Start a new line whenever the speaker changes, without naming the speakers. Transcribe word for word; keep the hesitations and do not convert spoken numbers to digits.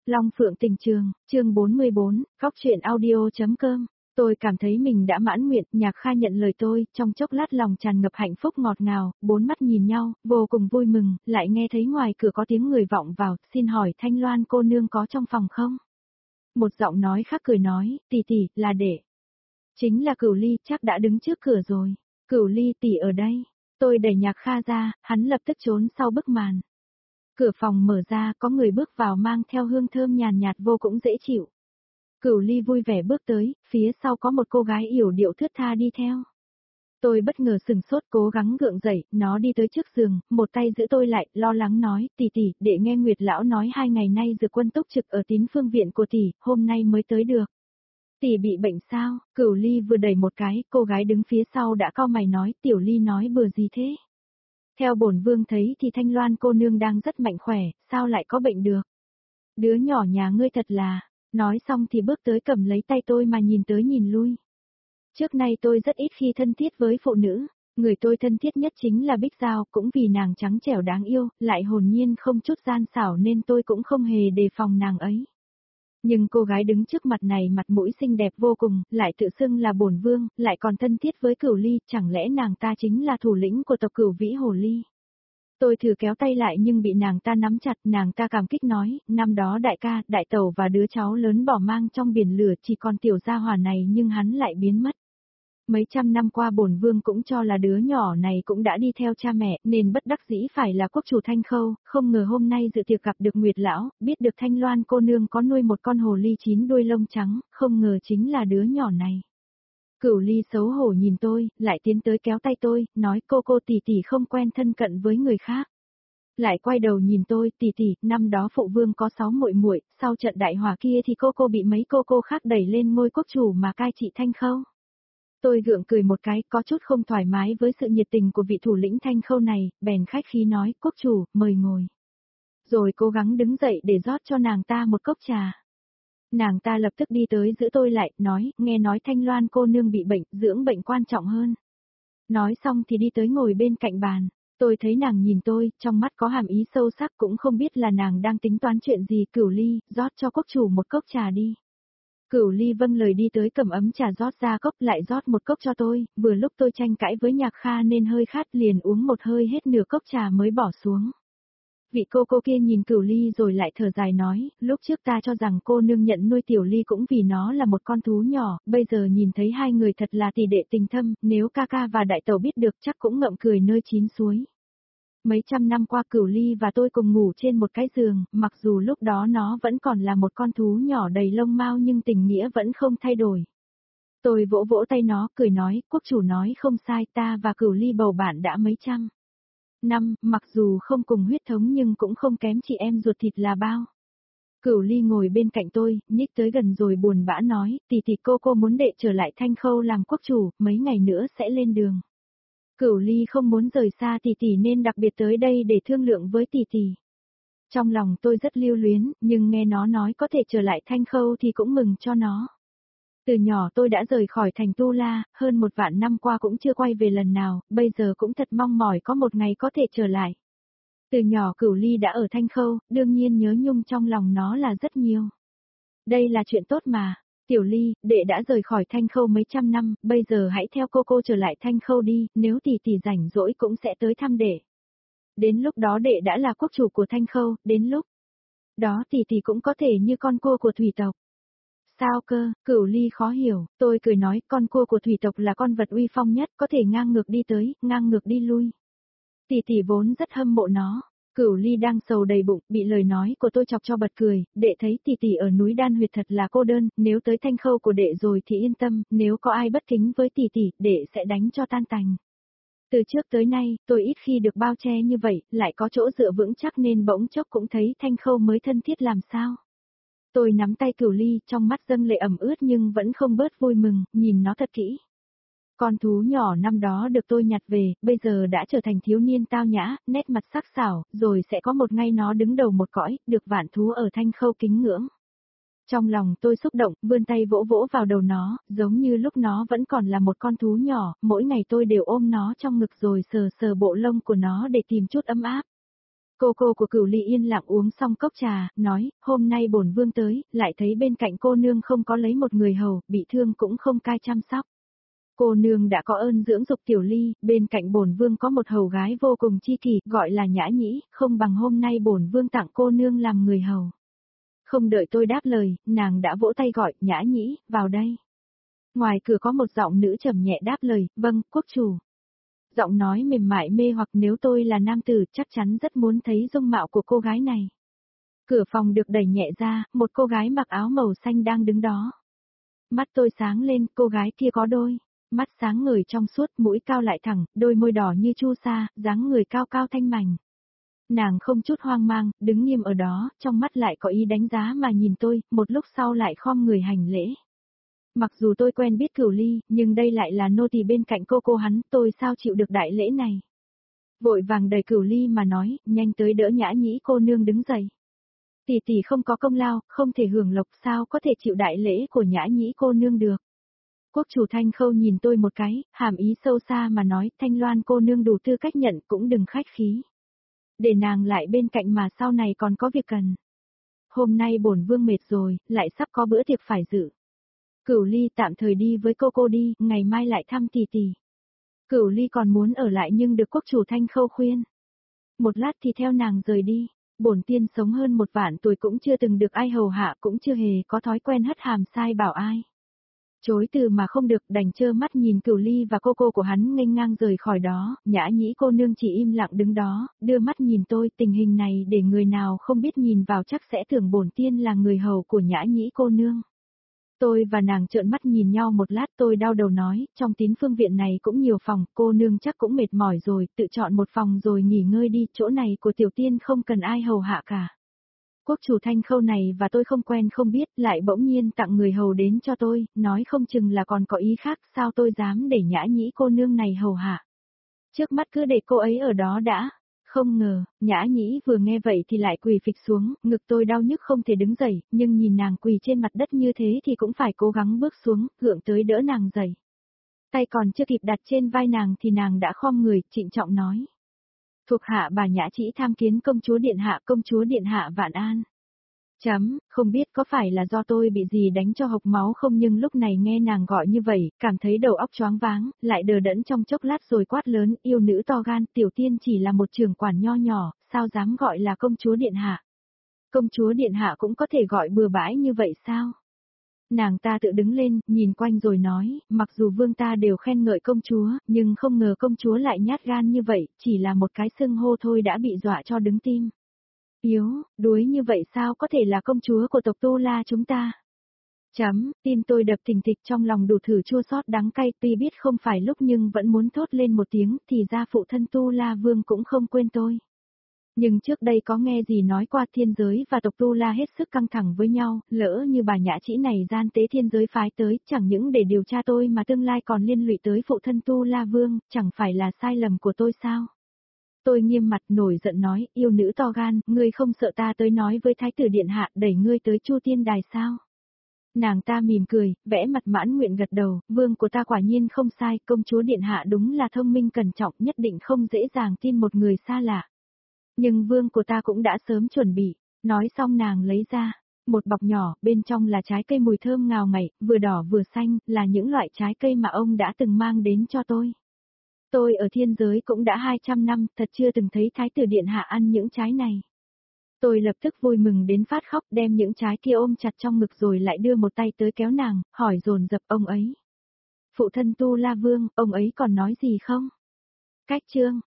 Long Phượng Tình Trường, chương bốn mươi bốn, góc truyện audio.com. Tôi cảm thấy mình đã mãn nguyện, Nhạc Kha nhận lời tôi, trong chốc lát lòng tràn ngập hạnh phúc ngọt ngào, bốn mắt nhìn nhau, vô cùng vui mừng, lại nghe thấy ngoài cửa có tiếng người vọng vào, xin hỏi Thanh Loan cô nương có trong phòng không? Một giọng nói khác cười nói, tỷ tỷ, là đệ. Chính là Cửu Ly, chắc đã đứng trước cửa rồi. Cửu Ly tỷ ở đây. Tôi đẩy Nhạc Kha ra, hắn lập tức trốn sau bức màn. Cửa phòng mở ra, có người bước vào mang theo hương thơm nhàn nhạt vô cùng dễ chịu. Cửu Ly vui vẻ bước tới, phía sau có một cô gái yểu điệu thướt tha đi theo. Tôi bất ngờ sừng sốt cố gắng gượng dậy, nó đi tới trước giường, một tay giữ tôi lại, lo lắng nói, tỷ tỷ, đệ nghe Nguyệt lão nói hai ngày nay Dược Quân túc trực ở Tín Phương viện của tỷ, hôm nay mới tới được. Tỷ bị bệnh sao? Cửu Ly vừa đẩy một cái, cô gái đứng phía sau đã cau mày nói, Tiểu Ly nói bừa gì thế? Theo bổn vương thấy thì Thanh Loan cô nương đang rất mạnh khỏe, sao lại có bệnh được? Đứa nhỏ nhà ngươi thật là, nói xong thì bước tới cầm lấy tay tôi mà nhìn tới nhìn lui. Trước nay tôi rất ít khi thân thiết với phụ nữ, người tôi thân thiết nhất chính là Bích Giao, cũng vì nàng trắng trẻo đáng yêu, lại hồn nhiên không chút gian xảo nên tôi cũng không hề đề phòng nàng ấy. Nhưng cô gái đứng trước mặt này mặt mũi xinh đẹp vô cùng, lại tự xưng là bổn vương, lại còn thân thiết với Cửu Ly, chẳng lẽ nàng ta chính là thủ lĩnh của tộc Cửu Vĩ Hồ Ly? Tôi thử kéo tay lại nhưng bị nàng ta nắm chặt, nàng ta cảm kích nói, năm đó đại ca, đại tẩu và đứa cháu lớn bỏ mang trong biển lửa chỉ còn tiểu gia hỏa này nhưng hắn lại biến mất. Mấy trăm năm qua bổn vương cũng cho là đứa nhỏ này cũng đã đi theo cha mẹ, nên bất đắc dĩ phải là quốc chủ Thanh Khâu, không ngờ hôm nay dự tiệc gặp được Nguyệt lão, biết được Thanh Loan cô nương có nuôi một con hồ ly chín đuôi lông trắng, không ngờ chính là đứa nhỏ này. Cửu Ly xấu hổ nhìn tôi, lại tiến tới kéo tay tôi, nói cô cô tỷ tỷ không quen thân cận với người khác. Lại quay đầu nhìn tôi, tỷ tỷ, năm đó phụ vương có sáu muội muội, sau trận đại hỏa kia thì cô cô bị mấy cô cô khác đẩy lên ngôi quốc chủ mà cai trị Thanh Khâu. Tôi gượng cười một cái, có chút không thoải mái với sự nhiệt tình của vị thủ lĩnh Thanh Khâu này, bèn khách khí nói, quốc chủ, mời ngồi. Rồi cố gắng đứng dậy để rót cho nàng ta một cốc trà. Nàng ta lập tức đi tới giữ tôi lại, nói, nghe nói Thanh Loan cô nương bị bệnh, dưỡng bệnh quan trọng hơn. Nói xong thì đi tới ngồi bên cạnh bàn. Tôi thấy nàng nhìn tôi, trong mắt có hàm ý sâu sắc, cũng không biết là nàng đang tính toán chuyện gì. Cửu Ly, rót cho quốc chủ một cốc trà đi. Cửu Ly vâng lời đi tới cầm ấm trà rót ra cốc, lại rót một cốc cho tôi, vừa lúc tôi tranh cãi với Nhạc Kha nên hơi khát, liền uống một hơi hết nửa cốc trà mới bỏ xuống. Vị cô cô kia nhìn Cửu Ly rồi lại thở dài nói, lúc trước ta cho rằng cô nương nhận nuôi Tiểu Ly cũng vì nó là một con thú nhỏ, bây giờ nhìn thấy hai người thật là tỷ đệ tình thâm, nếu ca ca và đại tẩu biết được chắc cũng ngậm cười nơi chín suối. Mấy trăm năm qua Cửu Ly và tôi cùng ngủ trên một cái giường, mặc dù lúc đó nó vẫn còn là một con thú nhỏ đầy lông mao nhưng tình nghĩa vẫn không thay đổi. Tôi vỗ vỗ tay nó, cười nói, quốc chủ nói không sai, ta và Cửu Ly bầu bạn đã mấy trăm năm, mặc dù không cùng huyết thống nhưng cũng không kém chị em ruột thịt là bao. Cửu Ly ngồi bên cạnh tôi, nhích tới gần rồi buồn bã nói, tỷ tỷ cô cô muốn đệ trở lại Thanh Khâu làm quốc chủ, mấy ngày nữa sẽ lên đường. Cửu Ly không muốn rời xa tỷ tỷ nên đặc biệt tới đây để thương lượng với tỷ tỷ. Trong lòng tôi rất lưu luyến, nhưng nghe nó nói có thể trở lại Thanh Khâu thì cũng mừng cho nó. Từ nhỏ tôi đã rời khỏi thành Tu La, hơn một vạn năm qua cũng chưa quay về lần nào, bây giờ cũng thật mong mỏi có một ngày có thể trở lại. Từ nhỏ Cửu Ly đã ở Thanh Khâu, đương nhiên nhớ nhung trong lòng nó là rất nhiều. Đây là chuyện tốt mà. Tiểu Ly, đệ đã rời khỏi Thanh Khâu mấy trăm năm, bây giờ hãy theo cô cô trở lại Thanh Khâu đi, nếu tỷ tỷ rảnh rỗi cũng sẽ tới thăm đệ. Đến lúc đó đệ đã là quốc chủ của Thanh Khâu, đến lúc đó tỷ tỷ cũng có thể như con cua của thủy tộc. Sao cơ? Cửu Ly khó hiểu, tôi cười nói, con cua của thủy tộc là con vật uy phong nhất, có thể ngang ngược đi tới, ngang ngược đi lui. Tỷ tỷ vốn rất hâm mộ nó. Cửu Ly đang sầu đầy bụng, bị lời nói của tôi chọc cho bật cười, đệ thấy tỷ tỷ ở núi Đan Huyệt thật là cô đơn, nếu tới Thanh Khâu của đệ rồi thì yên tâm, nếu có ai bất kính với tỷ tỷ, đệ sẽ đánh cho tan tành. Từ trước tới nay, tôi ít khi được bao che như vậy, lại có chỗ dựa vững chắc nên bỗng chốc cũng thấy Thanh Khâu mới thân thiết làm sao. Tôi nắm tay Cửu Ly, trong mắt dâng lệ ẩm ướt nhưng vẫn không bớt vui mừng, nhìn nó thật kỹ. Con thú nhỏ năm đó được tôi nhặt về, bây giờ đã trở thành thiếu niên tao nhã, nét mặt sắc sảo, rồi sẽ có một ngày nó đứng đầu một cõi, được vạn thú ở Thanh Khâu kính ngưỡng. Trong lòng tôi xúc động, vươn tay vỗ vỗ vào đầu nó, giống như lúc nó vẫn còn là một con thú nhỏ, mỗi ngày tôi đều ôm nó trong ngực rồi sờ sờ bộ lông của nó để tìm chút ấm áp. Cô cô của Cửu Ly yên lặng uống xong cốc trà, nói, hôm nay bổn vương tới, lại thấy bên cạnh cô nương không có lấy một người hầu, bị thương cũng không cai chăm sóc. Cô nương đã có ơn dưỡng dục Tiểu Ly, bên cạnh bổn vương có một hầu gái vô cùng chi kỷ, gọi là Nhã Nhĩ, không bằng hôm nay bổn vương tặng cô nương làm người hầu. Không đợi tôi đáp lời, nàng đã vỗ tay gọi, Nhã Nhĩ, vào đây. Ngoài cửa có một giọng nữ trầm nhẹ đáp lời, vâng, quốc chủ. Giọng nói mềm mại mê hoặc, nếu tôi là nam tử chắc chắn rất muốn thấy dung mạo của cô gái này. Cửa phòng được đẩy nhẹ ra, một cô gái mặc áo màu xanh đang đứng đó. Mắt tôi sáng lên, cô gái kia có đôi mắt sáng ngời trong suốt, mũi cao lại thẳng, đôi môi đỏ như chu sa, dáng người cao cao thanh mảnh. Nàng không chút hoang mang, đứng nghiêm ở đó, trong mắt lại có ý đánh giá mà nhìn tôi, một lúc sau lại khom người hành lễ. Mặc dù tôi quen biết Cửu Ly, nhưng đây lại là nô tỳ bên cạnh cô cô hắn, tôi sao chịu được đại lễ này. Vội vàng đẩy Cửu Ly mà nói, nhanh tới đỡ Nhã Nhĩ cô nương đứng dậy. Tỷ tỷ không có công lao, không thể hưởng lộc, sao có thể chịu đại lễ của Nhã Nhĩ cô nương được. Quốc chủ Thanh Khâu nhìn tôi một cái, hàm ý sâu xa mà nói, Thanh Loan cô nương đủ tư cách nhận, cũng đừng khách khí. Để nàng lại bên cạnh mà sau này còn có việc cần. Hôm nay bổn vương mệt rồi, lại sắp có bữa tiệc phải dự. Cửu Ly tạm thời đi với cô cô đi, ngày mai lại thăm tỷ tỷ. Cửu Ly còn muốn ở lại nhưng được quốc chủ Thanh Khâu khuyên. Một lát thì theo nàng rời đi. Bổn tiên sống hơn một vạn tuổi cũng chưa từng được ai hầu hạ, cũng chưa hề có thói quen hất hàm sai bảo ai. Chối từ mà không được, đành trơ mắt nhìn Cửu Ly và cô cô của hắn nghênh ngang rời khỏi đó. Nhã Nhĩ cô nương chỉ im lặng đứng đó, đưa mắt nhìn tôi, tình hình này để người nào không biết nhìn vào chắc sẽ tưởng bổn tiên là người hầu của Nhã Nhĩ cô nương. Tôi và nàng trợn mắt nhìn nhau một lát, tôi đau đầu nói, trong tín phương viện này cũng nhiều phòng, cô nương chắc cũng mệt mỏi rồi, tự chọn một phòng rồi nghỉ ngơi đi, chỗ này của tiểu tiên không cần ai hầu hạ cả. Quốc chủ Thanh Khâu này và tôi không quen không biết, lại bỗng nhiên tặng người hầu đến cho tôi, nói không chừng là còn có ý khác, sao tôi dám để Nhã Nhĩ cô nương này hầu hạ. Trước mắt cứ để cô ấy ở đó đã. Không ngờ, Nhã Nhĩ vừa nghe vậy thì lại quỳ phịch xuống, ngực tôi đau nhức không thể đứng dậy, nhưng nhìn nàng quỳ trên mặt đất như thế thì cũng phải cố gắng bước xuống, gượng tới đỡ nàng dậy. Tay còn chưa kịp đặt trên vai nàng thì nàng đã khom người, trịnh trọng nói. Thuộc hạ bà Nhã Trĩ tham kiến công chúa điện hạ, công chúa điện hạ vạn an. Chấm, không biết có phải là do tôi bị gì đánh cho hộc máu không, nhưng lúc này nghe nàng gọi như vậy, cảm thấy đầu óc choáng váng, lại đờ đẫn trong chốc lát rồi quát lớn, yêu nữ to gan, tiểu tiên chỉ là một trưởng quản nho nhỏ, sao dám gọi là công chúa điện hạ. Công chúa điện hạ cũng có thể gọi bừa bãi như vậy sao? Nàng ta tự đứng lên, nhìn quanh rồi nói, mặc dù vương ta đều khen ngợi công chúa, nhưng không ngờ công chúa lại nhát gan như vậy, chỉ là một cái xưng hô thôi đã bị dọa cho đứng tim. Yếu, đuối như vậy sao có thể là công chúa của tộc Tu La chúng ta? Chấm, tim tôi đập thình thịch trong lòng đủ thử chua xót đắng cay, tuy biết không phải lúc nhưng vẫn muốn thốt lên một tiếng, thì ra phụ thân Tu La Vương cũng không quên tôi. Nhưng trước đây có nghe gì nói qua thiên giới và tộc Tu La hết sức căng thẳng với nhau, lỡ như bà Nhã Trĩ này gian tế thiên giới phái tới, chẳng những để điều tra tôi mà tương lai còn liên lụy tới phụ thân Tu La Vương, chẳng phải là sai lầm của tôi sao? Tôi nghiêm mặt nổi giận nói, yêu nữ to gan, ngươi không sợ ta tới nói với thái tử điện hạ đẩy ngươi tới Chu Tiên Đài sao? Nàng ta mỉm cười, vẽ mặt mãn nguyện gật đầu, vương của ta quả nhiên không sai, công chúa điện hạ đúng là thông minh cẩn trọng, nhất định không dễ dàng tin một người xa lạ. Nhưng vương của ta cũng đã sớm chuẩn bị, nói xong nàng lấy ra một bọc nhỏ, bên trong là trái cây mùi thơm ngào ngậy, vừa đỏ vừa xanh, là những loại trái cây mà ông đã từng mang đến cho tôi. Tôi ở thiên giới cũng đã hai trăm năm, thật chưa từng thấy thái tử điện hạ ăn những trái này. Tôi lập tức vui mừng đến phát khóc, đem những trái kia ôm chặt trong ngực rồi lại đưa một tay tới kéo nàng, hỏi dồn dập ông ấy. Phụ thân Tu La Vương, ông ấy còn nói gì không? Cách chương